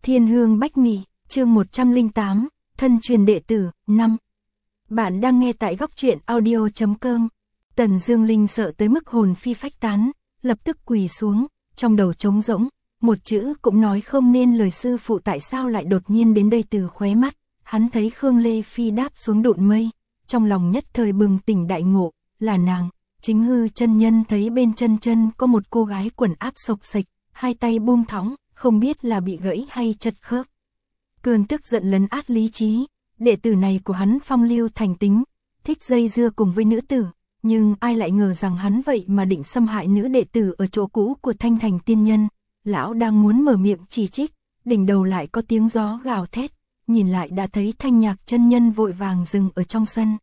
Thiên Hương Bách Mị, chương 108, thân truyền đệ tử, 5. Bạn đang nghe tại góc truyện audio.com. Tần Dương Linh sợ tới mức hồn phi phách tán, lập tức quỳ xuống, trong đầu trống rỗng, một chữ cũng nói không nên lời. Sư phụ tại sao lại đột nhiên đến đây? Từ khóe mắt, hắn thấy Khương Lê Phi đáp xuống đụn mây, trong lòng nhất thời bừng tỉnh đại ngộ, là nàng. Chính Hư chân nhân thấy bên chân có một cô gái quần áp xộc xệch, hai tay buông thõng, không biết là bị gãy hay chật khớp. Cơn tức giận lấn át lý trí, đệ tử này của hắn phong lưu thành tính, thích dây dưa cùng với nữ tử, nhưng ai lại ngờ rằng hắn vậy mà định xâm hại nữ đệ tử ở chỗ cũ của Thanh Thành tiên nhân. Lão đang muốn mở miệng chỉ trích, đỉnh đầu lại có tiếng gió gào thét, nhìn lại đã thấy Thanh Nhạc chân nhân vội vàng dừng ở trong sân.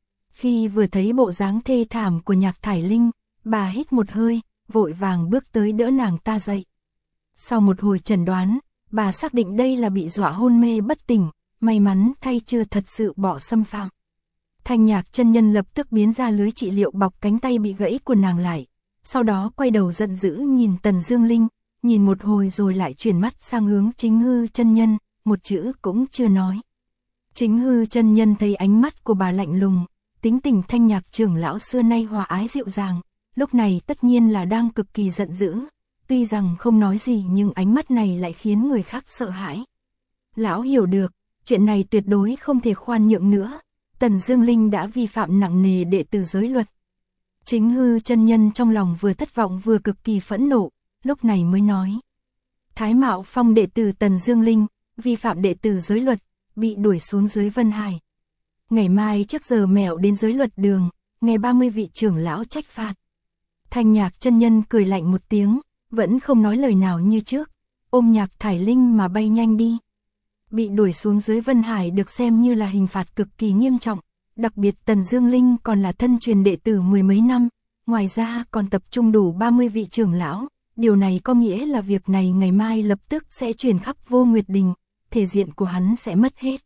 Khi vừa thấy bộ dáng thê thảm của Nhạc Thải Linh, bà hít một hơi, vội vàng bước tới đỡ nàng ta dậy. Sau một hồi chẩn đoán, bà xác định đây là bị dọa hôn mê bất tỉnh, may mắn thay chưa thật sự bỏ xâm phạm. Thanh Nhạc chân nhân lập tức biến ra lưới trị liệu bọc cánh tay bị gãy của nàng lại, sau đó quay đầu giận dữ nhìn Tần Dương Linh, nhìn một hồi rồi lại chuyển mắt sang hướng Chính Hư chân nhân, một chữ cũng chưa nói. Chính Hư chân nhân thấy ánh mắt của bà lạnh lùng, tính tình Thanh Nhạc trưởng lão xưa nay hòa ái dịu dàng, lúc này tất nhiên là đang cực kỳ giận dữ, tuy rằng không nói gì nhưng ánh mắt này lại khiến người khác sợ hãi. Lão hiểu được, chuyện này tuyệt đối không thể khoan nhượng nữa, Tần Dương Linh đã vi phạm nặng nề đệ tử giới luật. Chính Hư chân nhân trong lòng vừa thất vọng vừa cực kỳ phẫn nộ, lúc này mới nói: Thái Mạo Phong đệ tử Tần Dương Linh, vi phạm đệ tử giới luật, bị đuổi xuống dưới Vân Hải. Ngày mai trước giờ mẹo đến giới luật đường, nghe 30 vị trưởng lão trách phạt. Thanh Nhạc chân nhân cười lạnh một tiếng, vẫn không nói lời nào như trước, ôm Nhạc Thải Linh mà bay nhanh đi. Bị đuổi xuống dưới Vân Hải được xem như là hình phạt cực kỳ nghiêm trọng, đặc biệt Tần Dương Linh còn là thân truyền đệ tử mười mấy năm, ngoài ra còn tập trung đủ 30 vị trưởng lão, điều này có nghĩa là việc này ngày mai lập tức sẽ truyền khắp Vô Nguyệt Đình, thể diện của hắn sẽ mất hết.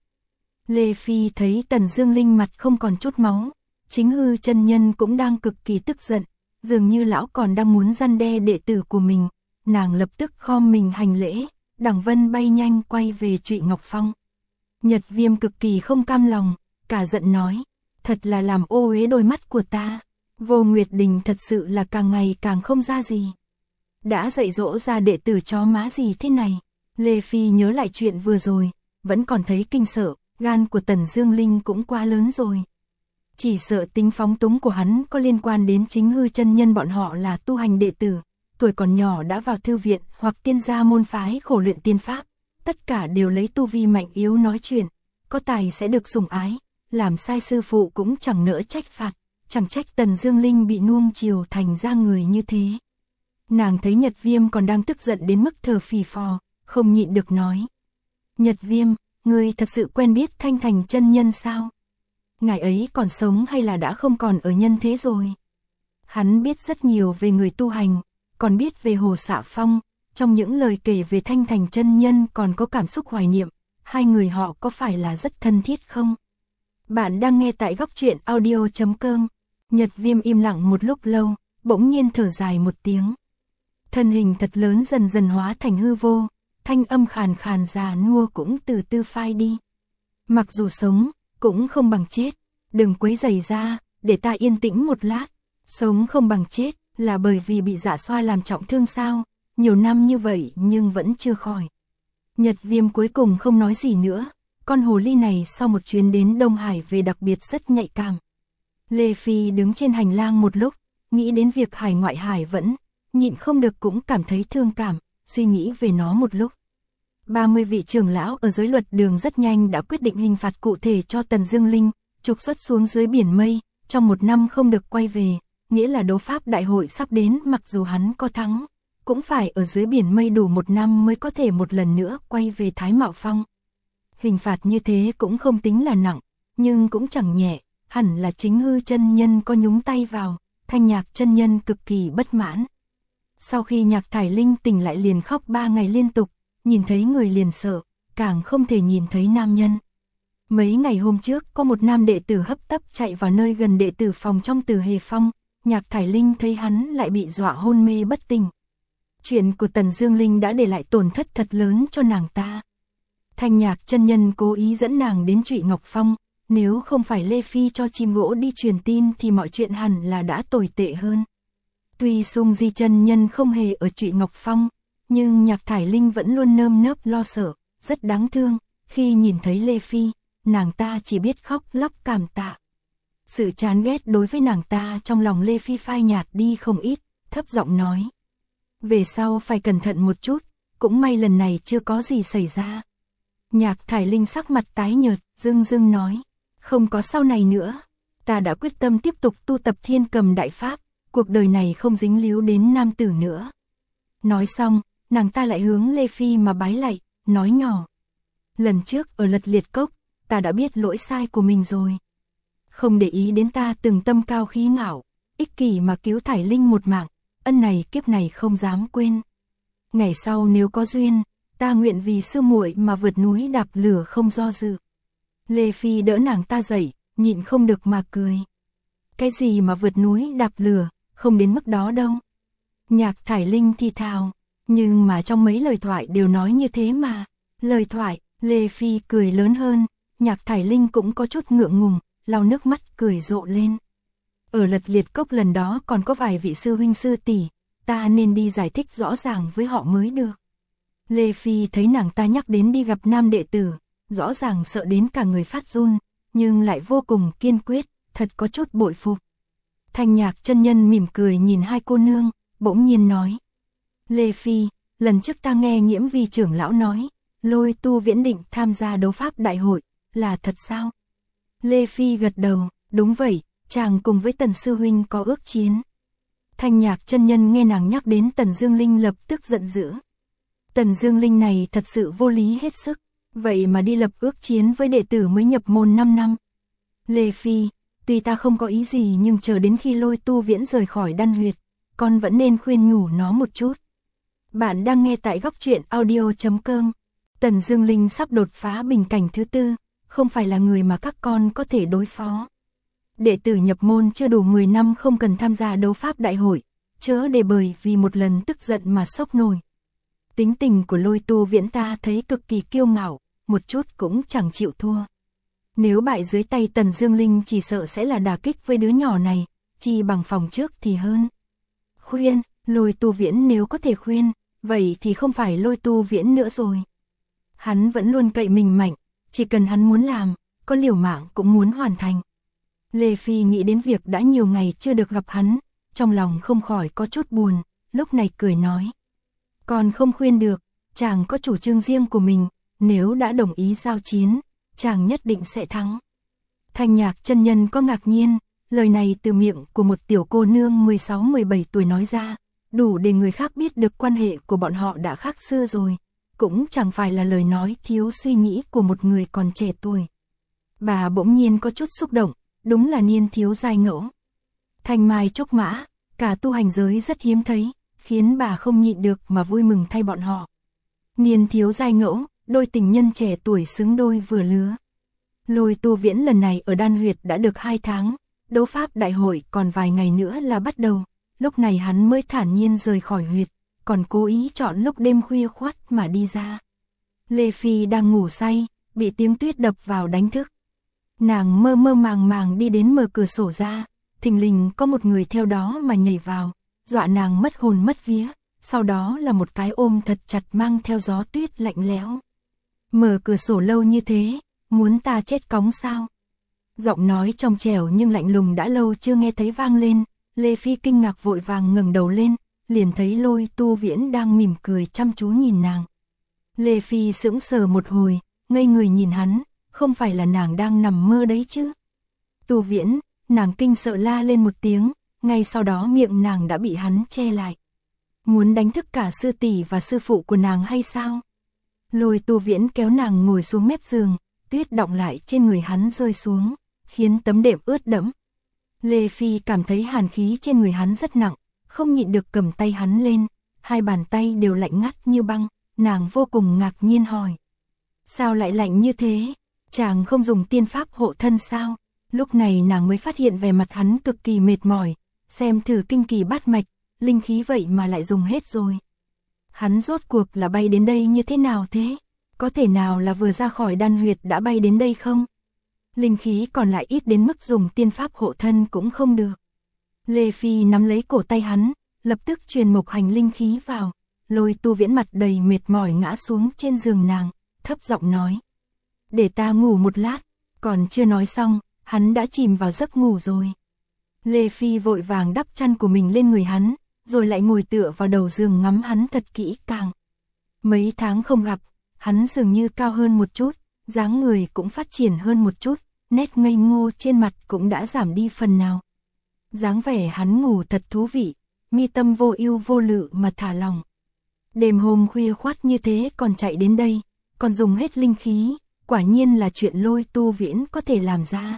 Lê Phi thấy Tần Dương Linh mặt không còn chút máu, Chính Hư chân nhân cũng đang cực kỳ tức giận, dường như lão còn đang muốn răn đe đệ tử của mình, nàng lập tức khom mình hành lễ, Đằng Vân bay nhanh quay về Trụy Ngọc Phong. Nhật Viêm cực kỳ không cam lòng, cả giận nói, thật là làm ô uế đôi mắt của ta, Vô Nguyệt Đình thật sự là càng ngày càng không ra gì. Đã dạy dỗ ra đệ tử chó má gì thế này. Lê Phi nhớ lại chuyện vừa rồi, vẫn còn thấy kinh sợ, gan của Tần Dương Linh cũng quá lớn rồi. Chỉ sợ tính phóng túng của hắn có liên quan đến Chính Hư chân nhân, bọn họ là tu hành đệ tử, tuổi còn nhỏ đã vào thư viện hoặc tiên gia môn phái khổ luyện tiên pháp, tất cả đều lấy tu vi mạnh yếu nói chuyện, có tài sẽ được sủng ái, làm sai sư phụ cũng chẳng nỡ trách phạt, chẳng trách Tần Dương Linh bị nuông chiều thành ra người như thế. Nàng thấy Nhật Viêm còn đang tức giận đến mức thở phì phò, không nhịn được nói: Nhật Viêm, ngươi thật sự quen biết Thanh Thành chân nhân sao? Ngài ấy còn sống hay là đã không còn ở nhân thế rồi? Hắn biết rất nhiều về người tu hành, còn biết về Hồ Xạ Phong, trong những lời kể về Thanh Thành chân nhân còn có cảm xúc hoài niệm, hai người họ có phải là rất thân thiết không? Bạn đang nghe tại góc truyện audio.com. Nhật Viêm im lặng một lúc lâu, bỗng nhiên thở dài một tiếng. Thân hình thật lớn dần dần hóa thành hư vô, thanh âm khàn khàn già nua cũng từ từ phai đi. Mặc dù sống, cũng không bằng chết, đừng quấy rầy ra, để ta yên tĩnh một lát. Sống không bằng chết, là bởi vì bị Dạ Xoa làm trọng thương sao? Nhiều năm như vậy nhưng vẫn chưa khỏi. Nhật Viêm cuối cùng không nói gì nữa, con hồ ly này sau một chuyến đến Đông Hải về đặc biệt rất nhạy cảm. Lê Phi đứng trên hành lang một lúc, nghĩ đến việc hải ngoại hải vẫn, nhịn không được cũng cảm thấy thương cảm, suy nghĩ về nó một lúc. 30 vị trưởng lão ở giới luật đường rất nhanh đã quyết định hình phạt cụ thể cho Tần Dương Linh, trục xuất xuống dưới biển mây, trong 1 năm không được quay về, nghĩa là đấu pháp đại hội sắp đến, mặc dù hắn có thắng, cũng phải ở dưới biển mây đủ 1 năm mới có thể một lần nữa quay về Thái Mạo Phong. Hình phạt như thế cũng không tính là nặng, nhưng cũng chẳng nhẹ, hẳn là Chính Hư chân nhân có nhúng tay vào, Thanh Nhạc chân nhân cực kỳ bất mãn. Sau khi Nhạc Thải Linh tỉnh lại liền khóc 3 ngày liên tục, nhìn thấy người liền sợ, càng không thể nhìn thấy nam nhân. Mấy ngày hôm trước có một nam đệ tử hấp tấp chạy vào nơi gần đệ tử phòng trong Từ Hề Phong, Nhạc Thải Linh thấy hắn lại bị dọa hôn mê bất tỉnh. Chuyện của Tần Dương Linh đã để lại tổn thất thật lớn cho nàng ta, Thanh Nhạc chân nhân cố ý dẫn nàng đến Trụy Ngọc Phong, nếu không phải Lê Phi cho chim gỗ đi truyền tin thì mọi chuyện hẳn là đã tồi tệ hơn. Tuy Sung Di chân nhân không hề ở Trụy Ngọc Phong, nhưng Nhạc Thải Linh vẫn luôn nơm nớp lo sợ, rất đáng thương, khi nhìn thấy Lê Phi, nàng ta chỉ biết khóc lóc cảm tạ. Sự chán ghét đối với nàng ta trong lòng Lê Phi phai nhạt đi không ít, thấp giọng nói. Về sau phải cẩn thận một chút, cũng may lần này chưa có gì xảy ra. Nhạc Thải Linh sắc mặt tái nhợt, dưng dưng nói. Không có sau này nữa, ta đã quyết tâm tiếp tục tu tập Thiên Cầm Đại Pháp, cuộc đời này không dính líu đến nam tử nữa. Nói xong, nàng ta lại hướng Lê Phi mà bái lạy, nói nhỏ. Lần trước ở Lật Liệt Cốc, ta đã biết lỗi sai của mình rồi. Không để ý đến ta từng tâm cao khí ngạo, ích kỷ mà cứu Thải Linh một mạng, ân này kiếp này không dám quên. Ngày sau nếu có duyên, ta nguyện vì sư muội mà vượt núi đạp lửa không do dự. Lê Phi đỡ nàng ta dậy, nhịn không được mà cười. Cái gì mà vượt núi đạp lửa, không đến mức đó đâu. Nhạc Thải Linh thì thào, nhưng mà trong mấy lời thoại đều nói như thế mà. Lời thoại, Lê Phi cười lớn hơn, Nhạc Thải Linh cũng có chút ngượng ngùng, lau nước mắt cười rộ lên. Ở Lật Liệt Cốc lần đó còn có vài vị sư huynh sư tỷ, ta nên đi giải thích rõ ràng với họ mới được. Lê Phi thấy nàng ta nhắc đến đi gặp nam đệ tử, rõ ràng sợ đến cả người phát run, nhưng lại vô cùng kiên quyết, thật có chút bội phục. Thanh Nhạc chân nhân mỉm cười nhìn hai cô nương, bỗng nhiên nói. Lê Phi, lần trước ta nghe Nghiễm Vi trưởng lão nói, Lôi Tu Viễn định tham gia đấu pháp đại hội, là thật sao? Lê Phi gật đầu, đúng vậy, chàng cùng với Tần Sư Huynh có ước chiến. Thanh Nhạc chân nhân nghe nàng nhắc đến Tần Dương Linh lập tức giận dữ. Tần Dương Linh này thật sự vô lý hết sức, vậy mà đi lập ước chiến với đệ tử mới nhập môn 5 năm. Lê Phi, tuy ta không có ý gì nhưng chờ đến khi Lôi Tu Viễn rời khỏi đan huyệt, con vẫn nên khuyên nhủ nó một chút. Bạn đang nghe tại góc truyện audio.com. Tần Dương Linh sắp đột phá bình cảnh thứ 4, không phải là người mà các con có thể đối phó. Đệ tử nhập môn chưa đủ 10 năm không cần tham gia đấu pháp đại hội, chớ để bởi vì một lần tức giận mà sốc nổi. Tính tình của Lôi Tu Viễn ta thấy cực kỳ kiêu ngạo, một chút cũng chẳng chịu thua. Nếu bại dưới tay Tần Dương Linh chỉ sợ sẽ là đả kích với đứa nhỏ này, chi bằng phòng trước thì hơn. Khuyên, Lôi Tu Viễn nếu có thể khuyên, vậy thì không phải Lôi Tu Viễn nữa rồi. Hắn vẫn luôn cậy mình mạnh, chỉ cần hắn muốn làm, có liều mạng cũng muốn hoàn thành. Lê Phi nghĩ đến việc đã nhiều ngày chưa được gặp hắn, trong lòng không khỏi có chút buồn, lúc này cười nói. Còn không khuyên được, chàng có chủ trương riêng của mình, nếu đã đồng ý giao chiến, chàng nhất định sẽ thắng. Thanh Nhạc chân nhân có ngạc nhiên, lời này từ miệng của một tiểu cô nương 16-17 tuổi nói ra, đủ để người khác biết được quan hệ của bọn họ đã khác xưa rồi, cũng chẳng phải là lời nói thiếu suy nghĩ của một người còn trẻ tuổi. Bà bỗng nhiên có chút xúc động, đúng là niên thiếu giai ngẫu. Thanh mai trúc mã, cả tu hành giới rất hiếm thấy, khiến bà không nhịn được mà vui mừng thay bọn họ. Niên thiếu giai ngẫu, đôi tình nhân trẻ tuổi xứng đôi vừa lứa. Lôi Tu Viễn lần này ở đan huyệt đã được 2 tháng, đấu pháp đại hội còn vài ngày nữa là bắt đầu, lúc này hắn mới thản nhiên rời khỏi huyệt, còn cố ý chọn lúc đêm khuya khoắt mà đi ra. Lê Phi đang ngủ say, bị tiếng tuyết đập vào đánh thức. Nàng mơ mơ màng màng đi đến mở cửa sổ ra, thình lình có một người theo đó mà nhảy vào, dọa nàng mất hồn mất vía, sau đó là một cái ôm thật chặt mang theo gió tuyết lạnh lẽo. Mở cửa sổ lâu như thế, muốn ta chết cóng sao? Giọng nói trong trẻo nhưng lạnh lùng đã lâu chưa nghe thấy vang lên, Lê Phi kinh ngạc vội vàng ngẩng đầu lên, liền thấy Lôi Tu Viễn đang mỉm cười chăm chú nhìn nàng. Lê Phi sững sờ một hồi, ngây người nhìn hắn, không phải là nàng đang nằm mơ đấy chứ? Tu Viễn, nàng kinh sợ la lên một tiếng, ngay sau đó miệng nàng đã bị hắn che lại. Muốn đánh thức cả sư tỷ và sư phụ của nàng hay sao? Lôi Tu Viễn kéo nàng ngồi xuống mép giường, tuyết đọng lại trên người hắn rơi xuống, khiến tấm đệm ướt đẫm. Lê Phi cảm thấy hàn khí trên người hắn rất nặng, không nhịn được cầm tay hắn lên, hai bàn tay đều lạnh ngắt như băng, nàng vô cùng ngạc nhiên hỏi. Sao lại lạnh như thế? Chàng không dùng tiên pháp hộ thân sao? Lúc này nàng mới phát hiện vẻ mặt hắn cực kỳ mệt mỏi, xem thử kinh kỳ bát mạch, linh khí vậy mà lại dùng hết rồi. Hắn rốt cuộc là bay đến đây như thế nào thế? có thể nào là vừa ra khỏi đan huyệt đã bay đến đây không? Linh khí còn lại ít đến mức dùng tiên pháp hộ thân cũng không được. Lê Phi nắm lấy cổ tay hắn, lập tức truyền một hành linh khí vào. Lôi Tu Viễn mặt đầy mệt mỏi ngã xuống trên giường nàng, thấp giọng nói. Để ta ngủ một lát, còn chưa nói xong, hắn đã chìm vào giấc ngủ rồi. Lê Phi vội vàng đắp chăn của mình lên người hắn, rồi lại ngồi tựa vào đầu giường ngắm hắn thật kỹ càng. Mấy tháng không gặp, hắn dường như cao hơn một chút, dáng người cũng phát triển hơn một chút, nét ngây ngô trên mặt cũng đã giảm đi phần nào. Dáng vẻ hắn ngủ thật thú vị, mi tâm vô ưu vô lự mà thả lòng. Đêm hôm khuya khoắt như thế còn chạy đến đây, còn dùng hết linh khí, quả nhiên là chuyện Lôi Tu Viễn có thể làm ra.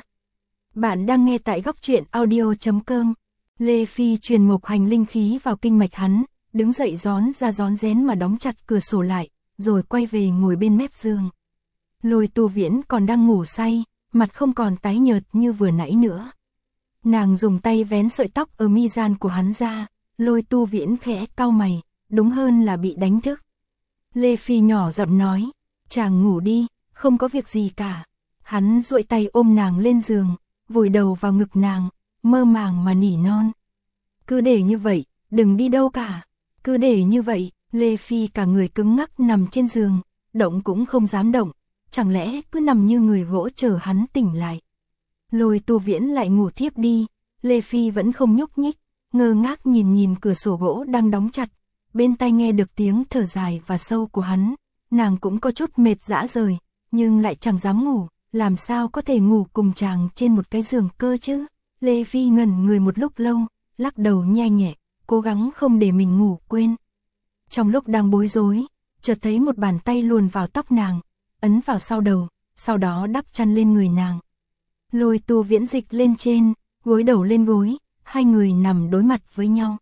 Bạn đang nghe tại góc truyện audio.com. Lê Phi truyền một hành linh khí vào kinh mạch hắn, đứng dậy rón ra rón rén mà đóng chặt cửa sổ lại, rồi quay về ngồi bên mép giường. Lôi Tu Viễn còn đang ngủ say, mặt không còn tái nhợt như vừa nãy nữa. Nàng dùng tay vén sợi tóc ở mi gian của hắn ra, Lôi Tu Viễn khẽ cau mày, đúng hơn là bị đánh thức. Lê Phi nhỏ giọng nói, chàng ngủ đi, không có việc gì cả. Hắn duỗi tay ôm nàng lên giường, vùi đầu vào ngực nàng, mơ màng mà nỉ non. Cứ để như vậy, đừng đi đâu cả. Cứ để như vậy, Lê Phi cả người cứng ngắc nằm trên giường, động cũng không dám động, chẳng lẽ cứ nằm như người gỗ chờ hắn tỉnh lại. Lôi Tu Viễn lại ngủ thiếp đi, Lê Phi vẫn không nhúc nhích, ngơ ngác nhìn cửa sổ gỗ đang đóng chặt, bên tai nghe được tiếng thở dài và sâu của hắn, nàng cũng có chút mệt dã rời, nhưng lại chẳng dám ngủ, làm sao có thể ngủ cùng chàng trên một cái giường cơ chứ. Lê Phi ngẩn người một lúc lâu, lắc đầu nhẹ nhẹ, cố gắng không để mình ngủ quên. Trong lúc đang bối rối, chợt thấy một bàn tay luồn vào tóc nàng, ấn vào sau đầu, sau đó đắp chăn lên người nàng. Lôi Tu Viễn dịch lên trên, gối đầu lên gối, hai người nằm đối mặt với nhau.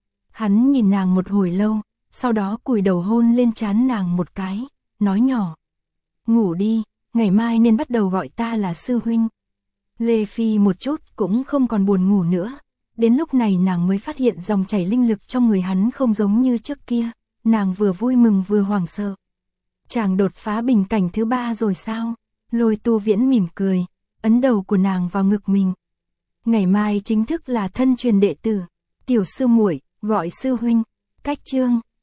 Hắn nhìn nàng một hồi lâu, sau đó cúi đầu hôn lên trán nàng một cái, nói nhỏ. Ngủ đi, ngày mai nên bắt đầu gọi ta là sư huynh. Lê Phi một chút cũng không còn buồn ngủ nữa. Đến lúc này nàng mới phát hiện dòng chảy linh lực trong người hắn không giống như trước kia. Nàng vừa vui mừng vừa hoảng sợ. Chàng đột phá bình cảnh thứ 3 rồi sao? Lôi Tu Viễn mỉm cười, ấn đầu của nàng vào ngực mình. Ngày mai chính thức là thân truyền đệ tử, tiểu sư muội gọi sư huynh. Cách chương